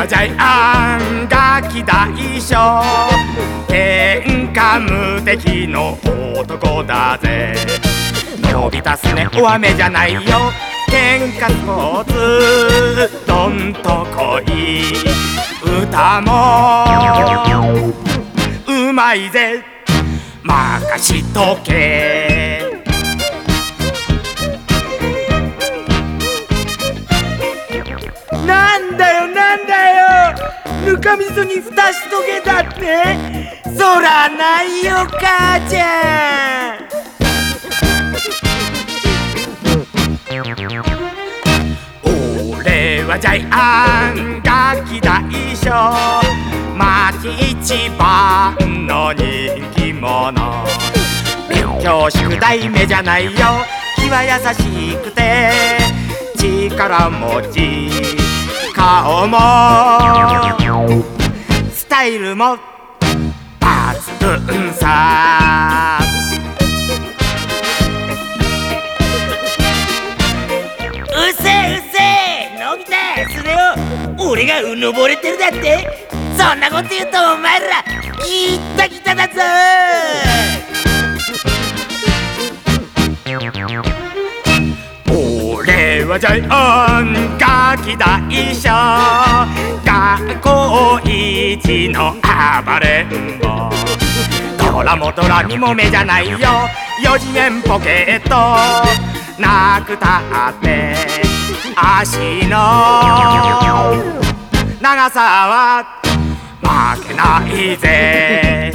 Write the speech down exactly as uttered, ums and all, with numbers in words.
はジャイアンガキ大将、喧嘩無敵の男だぜ。のび太すねお飴じゃないよ、喧嘩スポーツどんとこい、歌もうまいぜ任しとけ。なんだよなんだよ、ぬかみそにふたしとけだって。そらないよ母ちゃん。俺はジャイアンガキ大将、町一番の人気者。勉強宿題目じゃないよ、気は優しくて力持ち、顔もスタイルも抜群さ。うせえうせえのび太、それを俺がうぬぼれてるだって。そんなこと言うとお前らギッタギタだぞ。俺はジャイアンガキ大将、学校一の暴れん坊。ドラもドラにも目じゃないよ、四次元ポケットなくたって足の長さは負けないぜ。